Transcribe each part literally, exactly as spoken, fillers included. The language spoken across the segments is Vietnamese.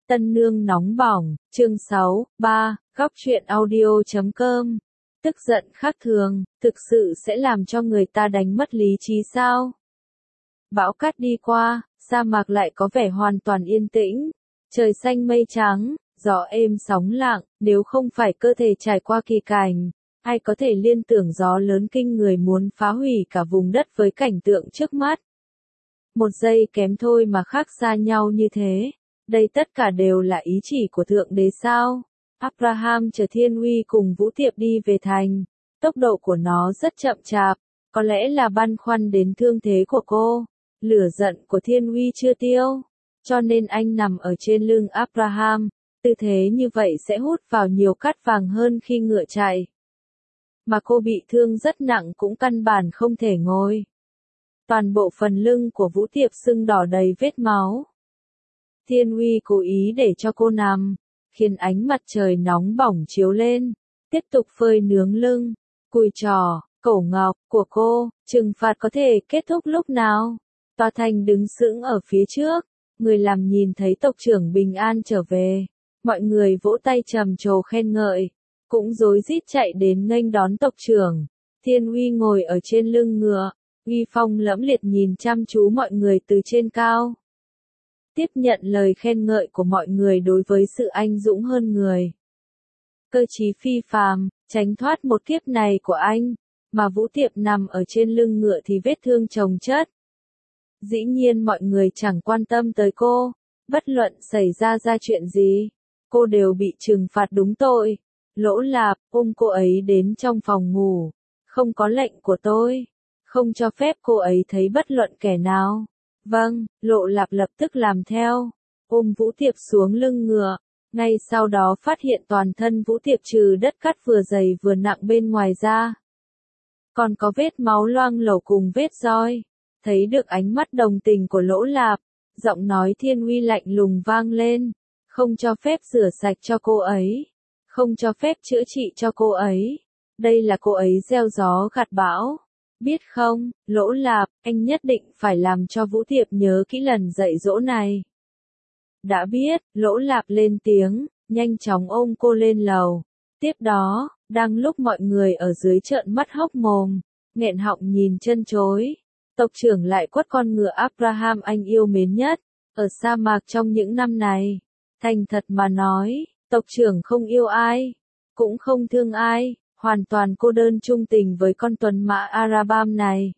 Tân nương nóng bỏng, chương sáu, ba, góc truyện audio chấm com. Tức giận khác thường, thực sự sẽ làm cho người ta đánh mất lý trí sao? Bão cát đi qua, sa mạc lại có vẻ hoàn toàn yên tĩnh. Trời xanh mây trắng, gió êm sóng lặng, nếu không phải cơ thể trải qua kỳ cảnh, ai có thể liên tưởng gió lớn kinh người muốn phá hủy cả vùng đất với cảnh tượng trước mắt. Một giây kém thôi mà khác xa nhau như thế. Đây tất cả đều là ý chỉ của Thượng Đế sao? Abraham chở Thiên Uy cùng Vũ Tiệp đi về thành. Tốc độ của nó rất chậm chạp, có lẽ là băn khoăn đến thương thế của cô. Lửa giận của Thiên Uy chưa tiêu, cho nên anh nằm ở trên lưng Abraham. Tư thế như vậy sẽ hút vào nhiều cát vàng hơn khi ngựa chạy. Mà cô bị thương rất nặng cũng căn bản không thể ngồi. Toàn bộ phần lưng của Vũ Tiệp sưng đỏ đầy vết máu. Thiên Uy cố ý để cho cô nằm, khiến ánh mặt trời nóng bỏng chiếu lên, tiếp tục phơi nướng lưng, cùi trỏ, cổ ngọc của cô. Trừng phạt có thể kết thúc lúc nào? Tòa thành đứng sững ở phía trước, người làm nhìn thấy tộc trưởng bình an trở về, mọi người vỗ tay trầm trồ khen ngợi, cũng rối rít chạy đến nghênh đón tộc trưởng. Thiên Uy ngồi ở trên lưng ngựa, uy phong lẫm liệt nhìn chăm chú mọi người từ trên cao. Tiếp nhận lời khen ngợi của mọi người đối với sự anh dũng hơn người. Cơ trí phi phàm, tránh thoát một kiếp này của anh, mà Vũ Tiệp nằm ở trên lưng ngựa thì vết thương chồng chất. Dĩ nhiên mọi người chẳng quan tâm tới cô, bất luận xảy ra ra chuyện gì, cô đều bị trừng phạt đúng tội. Lỗ Lạp ôm cô ấy đến trong phòng ngủ, không có lệnh của tôi, không cho phép cô ấy thấy bất luận kẻ nào. Vâng, Lộ Lạp lập tức làm theo, ôm Vũ Tiệp xuống lưng ngựa, ngay sau đó phát hiện toàn thân Vũ Tiệp trừ đất cát vừa dày vừa nặng bên ngoài ra. Còn có vết máu loang lổ cùng vết roi, thấy được ánh mắt đồng tình của Lỗ Lạp, giọng nói Thiên Uy lạnh lùng vang lên, không cho phép rửa sạch cho cô ấy, không cho phép chữa trị cho cô ấy, đây là cô ấy gieo gió gặt bão. Biết không, Lỗ Lạp, anh nhất định phải làm cho Vũ Tiệp nhớ kỹ lần dạy dỗ này. Đã biết, Lỗ Lạp lên tiếng, nhanh chóng ôm cô lên lầu. Tiếp đó, đang lúc mọi người ở dưới trợn mắt hốc mồm, nghẹn họng nhìn chân chối, tộc trưởng lại quất con ngựa Abraham anh yêu mến nhất, ở sa mạc trong những năm này. Thành thật mà nói, tộc trưởng không yêu ai, cũng không thương ai. Hoàn toàn cô đơn trung tình với con tuần mã Arabam này.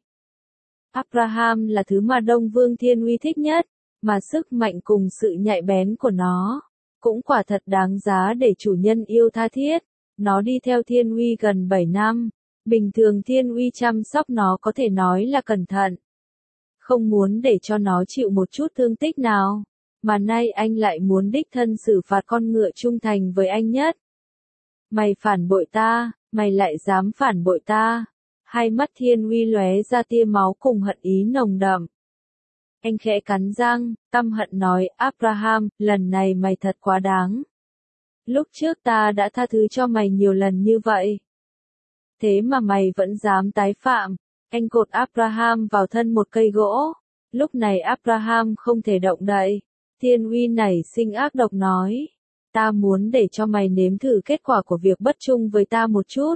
Abraham là thứ mà Đông Vương Thiên Uy thích nhất, mà sức mạnh cùng sự nhạy bén của nó, cũng quả thật đáng giá để chủ nhân yêu tha thiết. Nó đi theo Thiên Uy gần bảy năm, bình thường Thiên Uy chăm sóc nó có thể nói là cẩn thận. Không muốn để cho nó chịu một chút thương tích nào, mà nay anh lại muốn đích thân xử phạt con ngựa trung thành với anh nhất. Mày phản bội ta, mày lại dám phản bội ta. Hai mắt Thiên Uy lóe ra tia máu cùng hận ý nồng đậm. Anh khẽ cắn răng, căm hận nói, Abraham, lần này mày thật quá đáng. Lúc trước ta đã tha thứ cho mày nhiều lần như vậy. Thế mà mày vẫn dám tái phạm. Anh cột Abraham vào thân một cây gỗ. Lúc này Abraham không thể động đậy. Thiên Uy nảy sinh ác độc nói. Ta muốn để cho mày nếm thử kết quả của việc bất trung với ta một chút.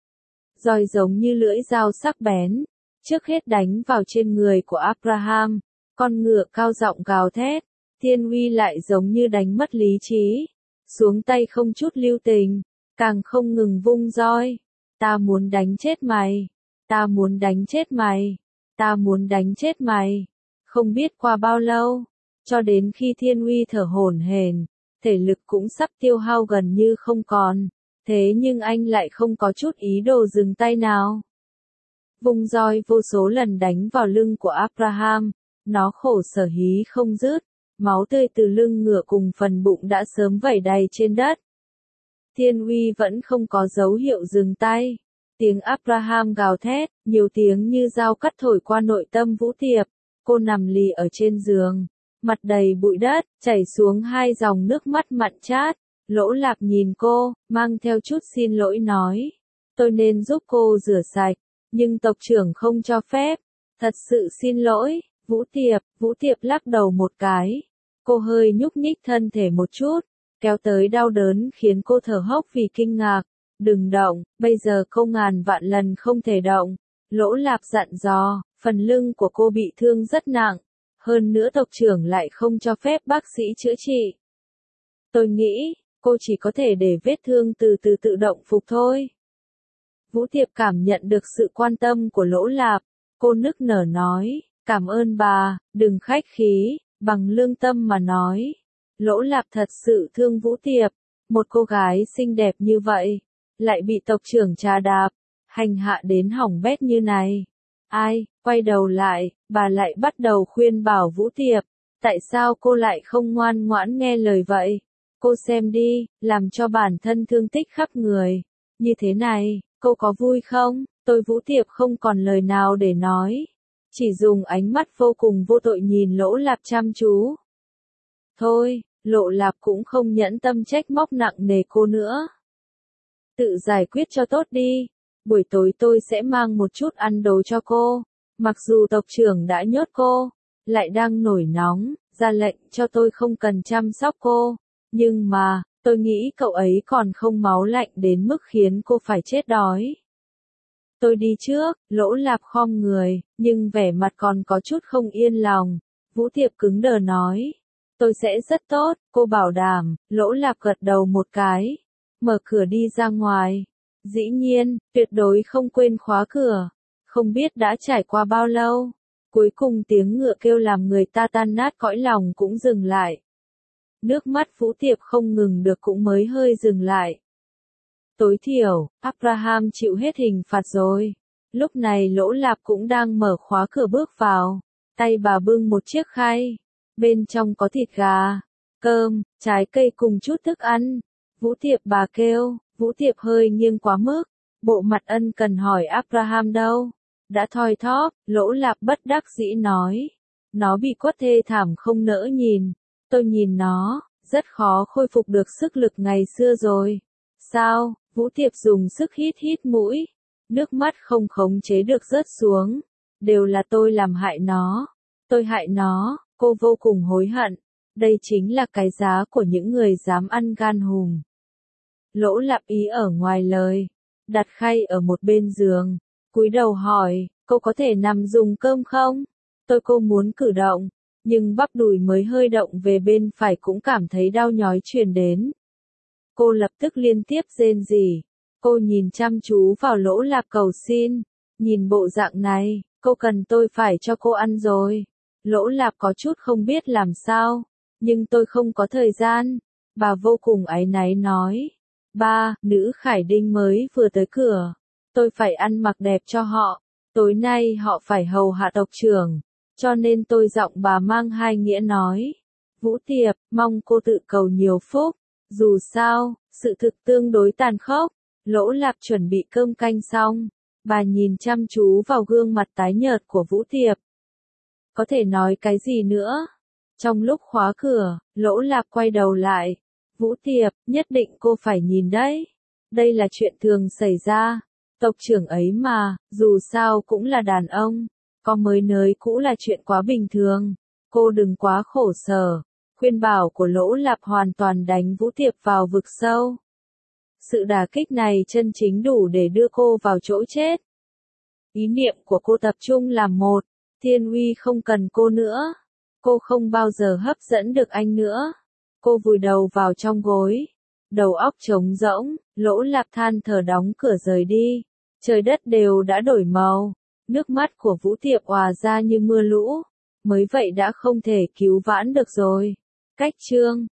Roi giống như lưỡi dao sắc bén, trước hết đánh vào trên người của Abraham, con ngựa cao giọng gào thét, Thiên Uy lại giống như đánh mất lý trí, xuống tay không chút lưu tình, càng không ngừng vung roi. Ta muốn đánh chết mày, ta muốn đánh chết mày, ta muốn đánh chết mày. Không biết qua bao lâu, cho đến khi Thiên Uy thở hổn hển, thể lực cũng sắp tiêu hao gần như không còn, thế nhưng anh lại không có chút ý đồ dừng tay nào. Vung roi vô số lần đánh vào lưng của Abraham, nó khổ sở hí không dứt, máu tươi từ lưng ngựa cùng phần bụng đã sớm vẩy đầy trên đất. Thiên Uy vẫn không có dấu hiệu dừng tay, tiếng Abraham gào thét, nhiều tiếng như dao cắt thổi qua nội tâm Vũ Tiệp, cô nằm lì ở trên giường. Mặt đầy bụi đất, chảy xuống hai dòng nước mắt mặn chát. Lỗ Lạp nhìn cô, mang theo chút xin lỗi nói. Tôi nên giúp cô rửa sạch, nhưng tộc trưởng không cho phép. Thật sự xin lỗi, Vũ Tiệp, Vũ Tiệp lắc đầu một cái. Cô hơi nhúc nhích thân thể một chút, kéo tới đau đớn khiến cô thở hốc vì kinh ngạc. Đừng động, bây giờ cô ngàn vạn lần không thể động. Lỗ Lạp dặn dò, phần lưng của cô bị thương rất nặng. Hơn nữa tộc trưởng lại không cho phép bác sĩ chữa trị. Tôi nghĩ, cô chỉ có thể để vết thương từ từ tự động phục thôi. Vũ Tiệp cảm nhận được sự quan tâm của Lỗ Lạp. Cô nức nở nói, cảm ơn bà, đừng khách khí, bằng lương tâm mà nói. Lỗ Lạp thật sự thương Vũ Tiệp, một cô gái xinh đẹp như vậy, lại bị tộc trưởng trà đạp, hành hạ đến hỏng bét như này. Ai, quay đầu lại, bà lại bắt đầu khuyên bảo Vũ Tiệp, tại sao cô lại không ngoan ngoãn nghe lời vậy? Cô xem đi, làm cho bản thân thương tích khắp người. Như thế này, cô có vui không? Tôi Vũ Tiệp không còn lời nào để nói. Chỉ dùng ánh mắt vô cùng vô tội nhìn Lỗ Lạp chăm chú. Thôi, Lỗ Lạp cũng không nhẫn tâm trách móc nặng nề cô nữa. Tự giải quyết cho tốt đi. Buổi tối tôi sẽ mang một chút ăn đồ cho cô. Mặc dù tộc trưởng đã nhốt cô, lại đang nổi nóng, ra lệnh cho tôi không cần chăm sóc cô. Nhưng mà, tôi nghĩ cậu ấy còn không máu lạnh đến mức khiến cô phải chết đói. Tôi đi trước, Lỗ Lạp khom người, nhưng vẻ mặt còn có chút không yên lòng. Vũ Tiệp cứng đờ nói. Tôi sẽ rất tốt, cô bảo đảm. Lỗ Lạp gật đầu một cái, mở cửa đi ra ngoài. Dĩ nhiên, tuyệt đối không quên khóa cửa. Không biết đã trải qua bao lâu. Cuối cùng tiếng ngựa kêu làm người ta tan nát cõi lòng cũng dừng lại. Nước mắt Vũ Tiệp không ngừng được cũng mới hơi dừng lại. Tối thiểu, Abraham chịu hết hình phạt rồi. Lúc này Lỗ Lạp cũng đang mở khóa cửa bước vào. Tay bà bưng một chiếc khay. Bên trong có thịt gà, cơm, trái cây cùng chút thức ăn. Vũ Tiệp bà kêu, Vũ Tiệp hơi nghiêng quá mức. Bộ mặt ân cần hỏi Abraham đâu? Đã thoi thóp, Lỗ Lạp bất đắc dĩ nói. Nó bị quất thê thảm không nỡ nhìn. Tôi nhìn nó, rất khó khôi phục được sức lực ngày xưa rồi. Sao? Vũ Tiệp dùng sức hít hít mũi. Nước mắt không khống chế được rớt xuống. Đều là tôi làm hại nó. Tôi hại nó, cô vô cùng hối hận. Đây chính là cái giá của những người dám ăn gan hùm. Lỗ Lạp ý ở ngoài lời. Đặt khay ở một bên giường. Cúi đầu hỏi, cô có thể nằm dùng cơm không? Tôi cô muốn cử động. Nhưng bắp đùi mới hơi động về bên phải cũng cảm thấy đau nhói truyền đến. Cô lập tức liên tiếp rên rỉ. Cô nhìn chăm chú vào Lỗ Lạp cầu xin. Nhìn bộ dạng này, cô cần tôi phải cho cô ăn rồi. Lỗ Lạp có chút không biết làm sao. Nhưng tôi không có thời gian. Bà vô cùng áy náy nói. Ba, nữ Khải Đinh mới vừa tới cửa. Tôi phải ăn mặc đẹp cho họ. Tối nay họ phải hầu hạ tộc trưởng. Cho nên tôi giọng bà mang hai nghĩa nói. Vũ Tiệp, mong cô tự cầu nhiều phúc. Dù sao, sự thực tương đối tàn khốc. Lỗ Lạp chuẩn bị cơm canh xong. Bà nhìn chăm chú vào gương mặt tái nhợt của Vũ Tiệp. Có thể nói cái gì nữa? Trong lúc khóa cửa, Lỗ Lạp quay đầu lại. Vũ Tiệp, nhất định cô phải nhìn đấy. Đây là chuyện thường xảy ra. Tộc trưởng ấy mà, dù sao cũng là đàn ông. Có mới nới cũ là chuyện quá bình thường. Cô đừng quá khổ sở. Khuyên bảo của Lỗ Lạp hoàn toàn đánh Vũ Tiệp vào vực sâu. Sự đả kích này chân chính đủ để đưa cô vào chỗ chết. Ý niệm của cô tập trung làm một. Thiên Uy không cần cô nữa. Cô không bao giờ hấp dẫn được anh nữa. Cô vùi đầu vào trong gối. Đầu óc trống rỗng, Lỗ Lạp than thở đóng cửa rời đi. Trời đất đều đã đổi màu. Nước mắt của Vũ Tiệp òa ra như mưa lũ. Mới vậy đã không thể cứu vãn được rồi. Cách chương